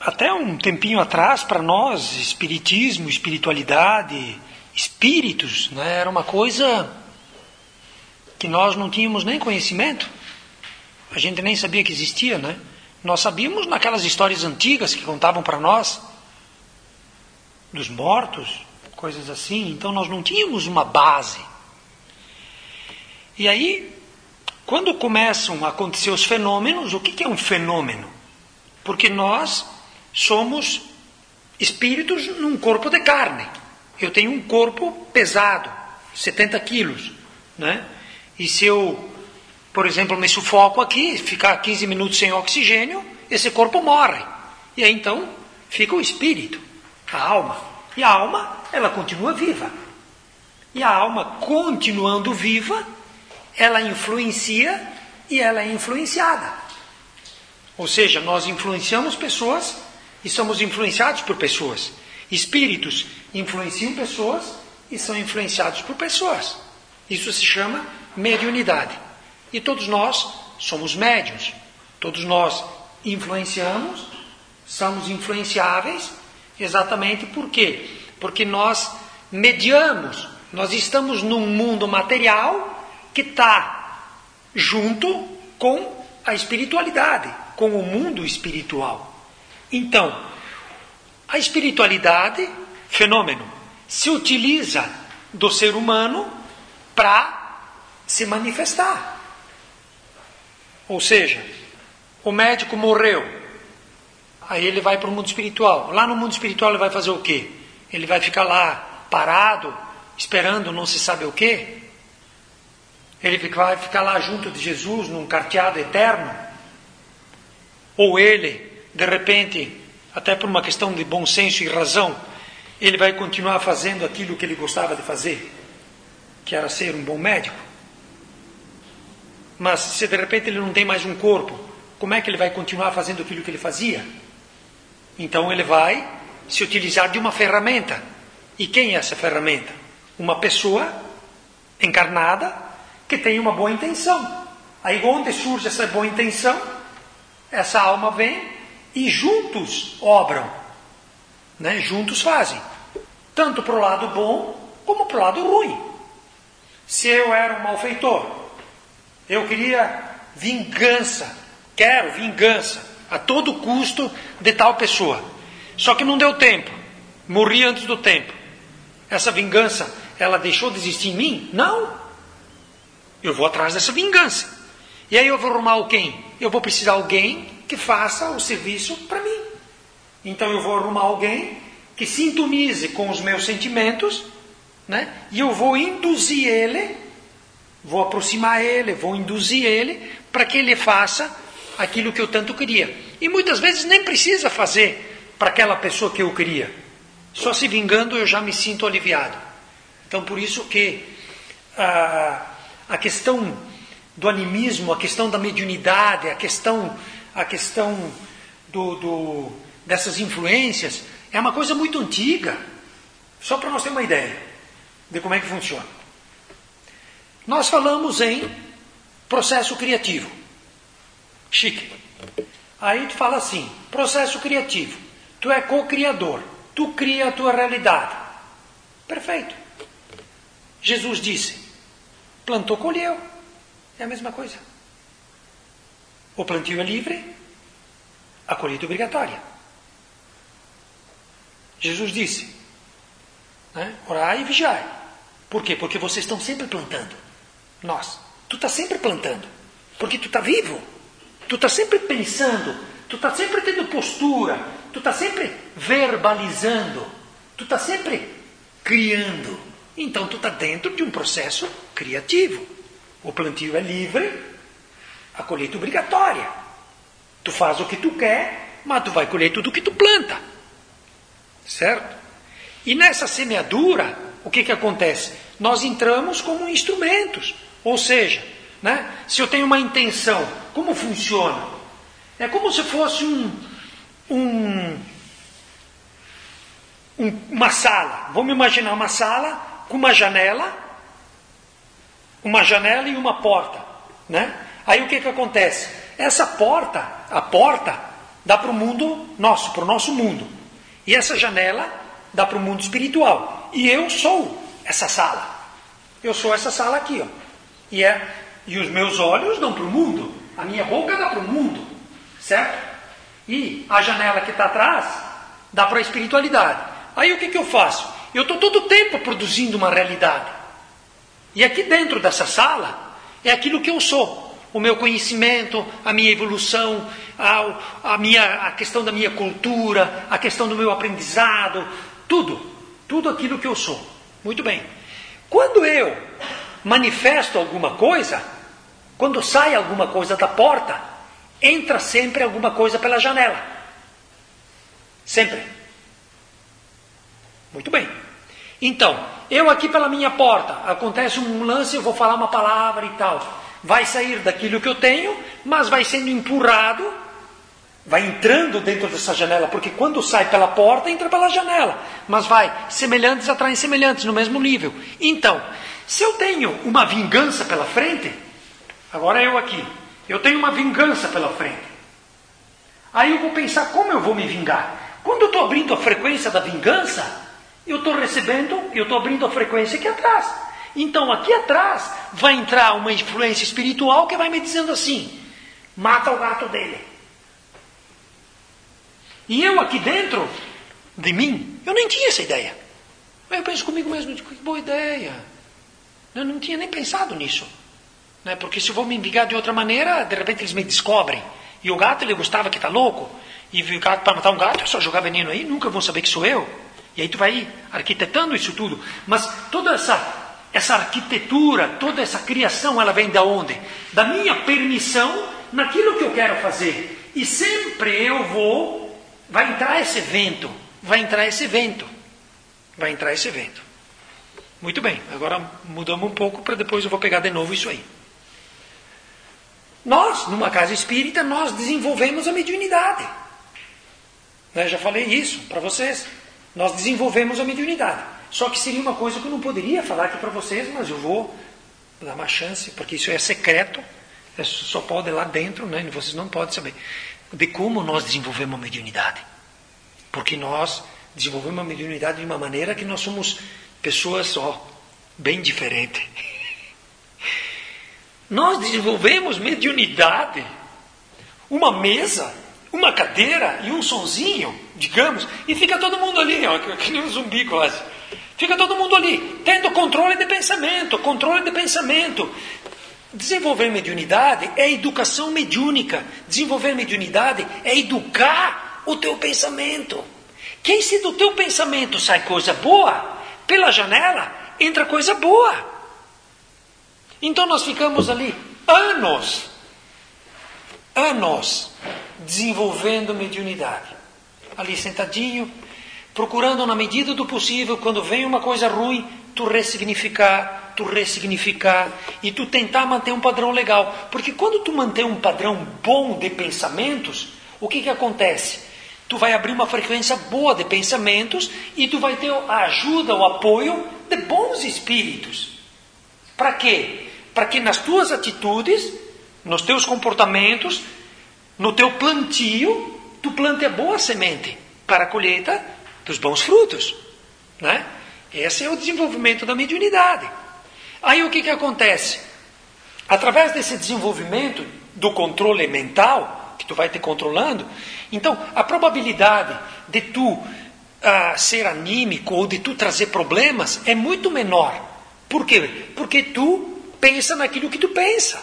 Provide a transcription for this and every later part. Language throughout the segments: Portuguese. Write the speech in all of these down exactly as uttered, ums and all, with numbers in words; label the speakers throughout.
Speaker 1: até um tempinho atrás, para nós, espiritismo, espiritualidade, espíritos, né, era uma coisa que nós não tínhamos nem conhecimento. A gente nem sabia que existia, né? Nós sabíamos naquelas histórias antigas que contavam para nós, dos mortos, coisas assim. Então nós não tínhamos uma base. E aí, quando começam a acontecer os fenômenos, o que é um fenômeno? Porque nós somos espíritos num corpo de carne. Eu tenho um corpo pesado, setenta quilos, né? E se eu, por exemplo, me sufoco aqui, ficar quinze minutos sem oxigênio, esse corpo morre. E aí então fica o espírito, a alma. E a alma, ela continua viva. E a alma, continuando viva, ela influencia e ela é influenciada. Ou seja, nós influenciamos pessoas e somos influenciados por pessoas. Espíritos influenciam pessoas e são influenciados por pessoas. Isso se chama mediunidade. E todos nós somos médiuns. Todos nós influenciamos, somos influenciáveis, exatamente por quê? Porque nós mediamos, nós estamos num mundo material que está junto com a espiritualidade, com o mundo espiritual. Então, a espiritualidade, fenômeno, se utiliza do ser humano para se manifestar. Ou seja, o médico morreu, aí ele vai para o mundo espiritual. Lá no mundo espiritual ele vai fazer o quê? Ele vai ficar lá parado, esperando não se sabe o quê? Ele vai ficar lá junto de Jesus, num carteado eterno? Ou ele, de repente, até por uma questão de bom senso e razão, ele vai continuar fazendo aquilo que ele gostava de fazer, que era ser um bom médico? Mas se de repente ele não tem mais um corpo, como é que ele vai continuar fazendo aquilo que ele fazia? Então ele vai se utilizar de uma ferramenta. E quem é essa ferramenta? Uma pessoa encarnada que tem uma boa intenção. Aí onde surge essa boa intenção, essa alma vem e juntos obram, né? Juntos fazem, tanto para o lado bom como para o lado ruim. Se eu era um malfeitor, eu queria vingança, quero vingança a todo custo de tal pessoa, só que não deu tempo, morri antes do tempo. Essa vingança, ela deixou de existir em mim? Não. Eu vou atrás dessa vingança. E aí eu vou arrumar quem? Eu vou precisar de alguém que faça o serviço para mim. Então eu vou arrumar alguém que sintonize com os meus sentimentos, né? E eu vou induzir ele, vou aproximar ele, vou induzir ele para que ele faça aquilo que eu tanto queria. E muitas vezes nem precisa fazer para aquela pessoa que eu queria. Só se vingando eu já me sinto aliviado. Então por isso que a, a questão do animismo, a questão da mediunidade, a questão, a questão do, do, dessas influências é uma coisa muito antiga. Só para nós termos uma ideia de como é que funciona. Nós falamos em processo criativo. Chique. Aí tu fala assim, processo criativo. Tu é co-criador. Tu cria a tua realidade. Perfeito. Jesus disse, plantou, colheu. É a mesma coisa. O plantio é livre, a colheita é obrigatória. Jesus disse, né, orai e vigiai. Por quê? Porque vocês estão sempre plantando. Nós. Tu está sempre plantando. Porque tu está vivo. Tu está sempre pensando. Tu está sempre tendo postura. Tu está sempre verbalizando. Tu está sempre criando. Então tu está dentro de um processo criativo. O plantio é livre, a colheita é obrigatória. Tu faz o que tu quer, mas tu vai colher tudo o que tu planta. Certo? E nessa semeadura, o que que acontece? Nós entramos como instrumentos. Ou seja, né, se eu tenho uma intenção, como funciona? É como se fosse um, um, um, uma sala. Vamos imaginar uma sala com uma janela, uma janela e uma porta, né? Aí o que que acontece? Essa porta, a porta, dá para o mundo nosso, para o nosso mundo. E essa janela dá para o mundo espiritual. E eu sou essa sala. Eu sou essa sala aqui, ó. E, é, e os meus olhos dão para o mundo. A minha boca dá para o mundo. Certo? E a janela que está atrás dá para a espiritualidade. Aí o que, que eu faço? Eu estou todo o tempo produzindo uma realidade. E aqui dentro dessa sala é aquilo que eu sou. O meu conhecimento, a minha evolução, a, a, minha, a questão da minha cultura, a questão do meu aprendizado, tudo. Tudo aquilo que eu sou. Muito bem. Quando eu manifesto alguma coisa, quando sai alguma coisa da porta, entra sempre alguma coisa pela janela. Sempre. Muito bem. Então, eu aqui pela minha porta, acontece um lance, eu vou falar uma palavra e tal. Vai sair daquilo que eu tenho, mas vai sendo empurrado, vai entrando dentro dessa janela, porque quando sai pela porta, entra pela janela. Mas vai, semelhantes atraem semelhantes, no mesmo nível. Então, se eu tenho uma vingança pela frente, agora eu aqui, eu tenho uma vingança pela frente. Aí eu vou pensar como eu vou me vingar. Quando eu estou abrindo a frequência da vingança, eu estou recebendo, eu estou abrindo a frequência aqui atrás. Então aqui atrás vai entrar uma influência espiritual que vai me dizendo assim, mata o gato dele. E eu aqui dentro de mim, eu nem tinha essa ideia. Aí eu penso comigo mesmo, que boa ideia. Eu não tinha nem pensado nisso. Né? Porque se eu vou me vingar de outra maneira, de repente eles me descobrem. E o gato, ele gostava que tá louco. E o gato, para matar um gato, é só jogar veneno aí, nunca vão saber que sou eu. E aí tu vai arquitetando isso tudo. Mas toda essa, essa arquitetura, toda essa criação, ela vem da onde? Da minha permissão naquilo que eu quero fazer. E sempre eu vou, vai entrar esse vento, vai entrar esse vento, vai entrar esse vento. Muito bem, agora mudamos um pouco para depois eu vou pegar de novo isso aí. Nós, numa casa espírita, nós desenvolvemos a mediunidade. Eu já falei isso para vocês. Nós desenvolvemos a mediunidade. Só que seria uma coisa que eu não poderia falar aqui para vocês, mas eu vou dar uma chance, porque isso é secreto, é só pode ir lá dentro, né? Vocês não podem saber de como nós desenvolvemos a mediunidade. Porque nós desenvolvemos a mediunidade de uma maneira que nós somos pessoas ó, bem diferentes. Nós desenvolvemos mediunidade, uma mesa, uma cadeira e um sonzinho, digamos, e fica todo mundo ali, ó, que nem um zumbi quase. Fica todo mundo ali, tendo controle de pensamento, controle de pensamento. Desenvolver mediunidade é educação mediúnica. Desenvolver mediunidade é educar o teu pensamento. Que se do teu pensamento sai coisa boa, pela janela entra coisa boa. Então nós ficamos ali anos, anos, desenvolvendo mediunidade. Ali sentadinho, procurando na medida do possível, quando vem uma coisa ruim, tu ressignificar, tu ressignificar, e tu tentar manter um padrão legal. Porque quando tu mantém um padrão bom de pensamentos, o que que acontece? Tu vai abrir uma frequência boa de pensamentos e tu vai ter a ajuda, o apoio de bons espíritos. Para quê? Para que nas tuas atitudes, nos teus comportamentos, no teu plantio, tu plante a boa semente para a colheita dos bons frutos. Né? Esse é o desenvolvimento da mediunidade. Aí o que que acontece? Através desse desenvolvimento do controle mental, que tu vai te controlando, então a probabilidade de tu uh, ser anímico ou de tu trazer problemas é muito menor. Por quê? Porque tu pensa naquilo que tu pensa.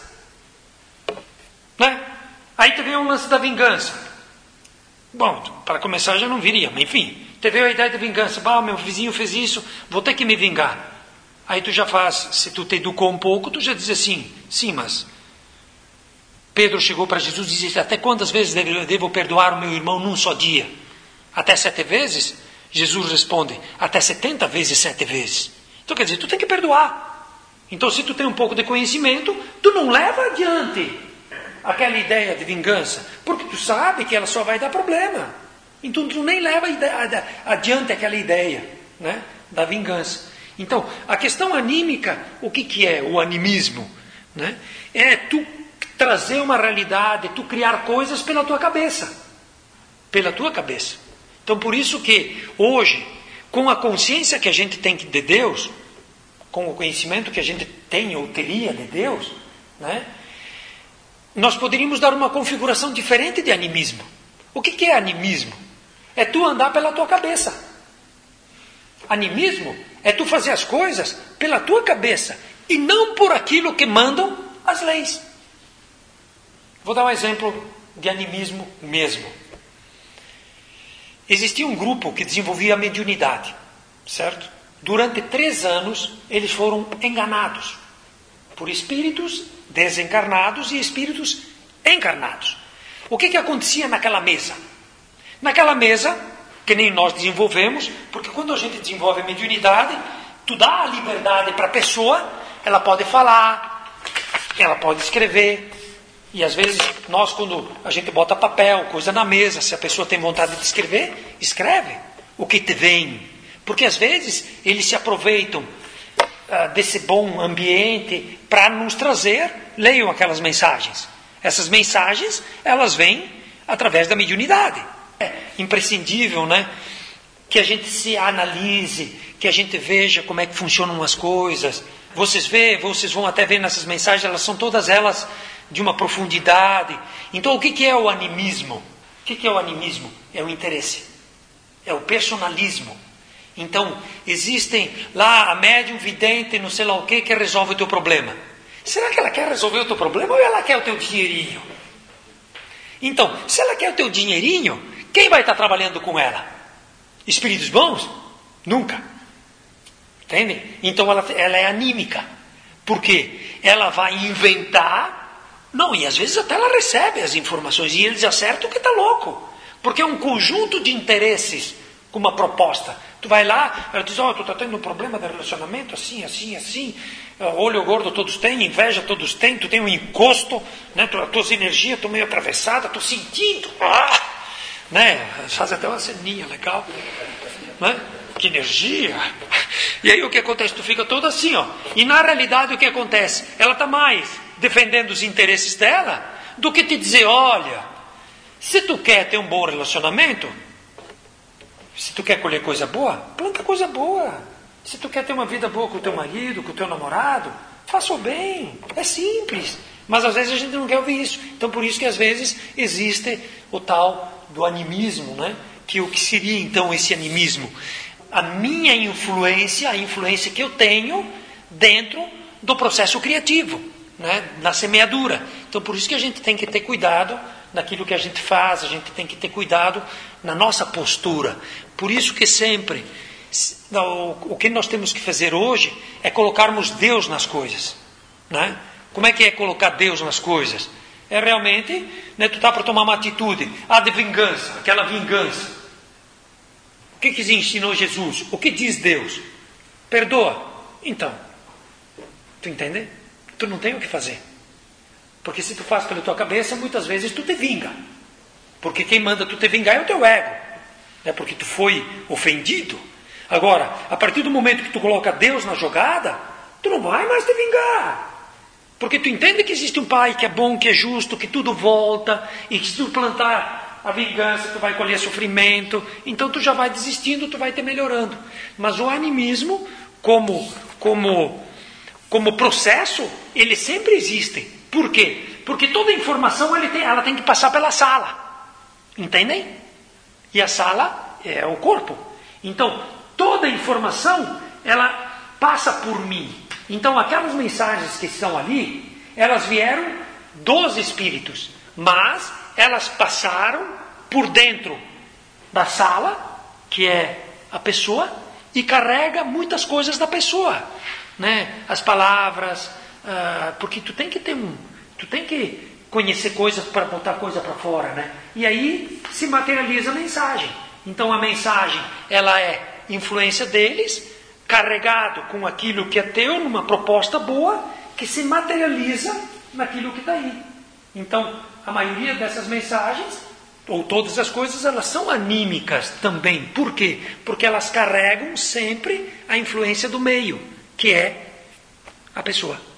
Speaker 1: Né? Aí te veio um lance da vingança. Bom, para começar já não viria, mas enfim, te veio a ideia de vingança. Bah, meu vizinho fez isso, vou ter que me vingar. Aí tu já faz, se tu te educou um pouco, tu já diz assim, sim, mas Pedro chegou para Jesus e disse, até quantas vezes devo, devo perdoar o meu irmão num só dia? Até sete vezes? Jesus responde, até setenta vezes sete vezes. Então quer dizer, tu tem que perdoar. Então se tu tem um pouco de conhecimento, tu não leva adiante aquela ideia de vingança, porque tu sabe que ela só vai dar problema. Então tu nem leva adiante aquela ideia, né, da vingança. Então, a questão anímica, o que, que é o animismo? Né? É tu trazer uma realidade, tu criar coisas pela tua cabeça. pela tua cabeça. Então por isso que hoje, com a consciência que a gente tem de Deus, com o conhecimento que a gente tem ou teria de Deus, né, nós poderíamos dar uma configuração diferente de animismo. O que, que é animismo? É tu andar pela tua cabeça. Animismo é tu fazer as coisas pela tua cabeça e não por aquilo que mandam as leis. Vou dar um exemplo de animismo mesmo. Existia um grupo que desenvolvia a mediunidade, certo? Durante três anos eles foram enganados por espíritos desencarnados e espíritos encarnados. O que, que acontecia naquela mesa? Naquela mesa, que nem nós desenvolvemos, porque quando a gente desenvolve a mediunidade, tu dá a liberdade para a pessoa, ela pode falar, ela pode escrever, e às vezes nós, quando a gente bota papel, coisa na mesa, se a pessoa tem vontade de escrever, escreve o que te vem, porque às vezes eles se aproveitam uh, desse bom ambiente para nos trazer, leiam aquelas mensagens. Essas mensagens, elas vêm através da mediunidade. É imprescindível, né, que a gente se analise, que a gente veja como é que funcionam as coisas. Vocês vê, vocês vão até ver nessas mensagens, elas são todas elas de uma profundidade. Então o que, que é o animismo? O que, que é o animismo? É o interesse, é o personalismo. Então existem lá a médium vidente, não sei lá o que, que resolve o teu problema. Será que ela quer resolver o teu problema ou ela quer o teu dinheirinho? Então, se ela quer o teu dinheirinho, quem vai estar trabalhando com ela? Espíritos bons? Nunca. Entendem? Então ela, ela é anímica. Por quê? Ela vai inventar. Não, e às vezes até ela recebe as informações e eles acertam que está louco. Porque é um conjunto de interesses com uma proposta. Tu vai lá, ela diz, ó, oh, tu está tendo um problema de relacionamento, assim, assim, assim. Olho gordo todos têm, inveja todos têm, tu tem um encosto, né? As tuas energias estão meio atravessadas, estou sentindo. Ah! Né? Faz até uma ceninha legal, né? Que energia. E aí o que acontece? Tu fica todo assim, ó. E na realidade o que acontece? Ela está mais defendendo os interesses dela do que te dizer, olha, se tu quer ter um bom relacionamento, se tu quer colher coisa boa, planta coisa boa. Se tu quer ter uma vida boa com o teu marido, com o teu namorado, faça o bem. É simples. Mas às vezes a gente não quer ouvir isso. Então por isso que às vezes existe o tal do animismo, né? Que o que seria então esse animismo? A minha influência, a influência que eu tenho dentro do processo criativo, né? Na semeadura. Então por isso que a gente tem que ter cuidado naquilo que a gente faz, a gente tem que ter cuidado na nossa postura. Por isso que sempre, o que nós temos que fazer hoje é colocarmos Deus nas coisas, né? Como é que é colocar Deus nas coisas? É realmente, né, tu está para tomar uma atitude, a de vingança, aquela vingança. O que que ensinou Jesus? O que diz Deus? Perdoa. Então, tu entende? Tu não tem o que fazer. Porque se tu faz pela tua cabeça, muitas vezes tu te vinga. Porque quem manda tu te vingar é o teu ego. É porque tu foi ofendido. Agora, a partir do momento que tu coloca Deus na jogada, tu não vai mais te vingar. Porque tu entende que existe um Pai que é bom, que é justo, que tudo volta, e que se tu plantar a vingança, tu vai colher sofrimento, então tu já vai desistindo, tu vai te melhorando. Mas o animismo, como, como, como processo, ele sempre existe. Por quê? Porque toda informação ele tem, ela tem que passar pela sala. Entendem? E a sala é o corpo. Então, toda informação, ela passa por mim. Então, aquelas mensagens que estão ali, elas vieram dos espíritos, mas elas passaram por dentro da sala, que é a pessoa, e carrega muitas coisas da pessoa, né? As palavras, uh, porque tu tem que ter um, tu tem que conhecer coisas para botar coisa para fora, né? E aí se materializa a mensagem. Então a mensagem, ela é influência deles, carregado com aquilo que é teu, numa proposta boa, que se materializa naquilo que está aí. Então, a maioria dessas mensagens, ou todas as coisas, elas são anímicas também. Por quê? Porque elas carregam sempre a influência do meio, que é a pessoa.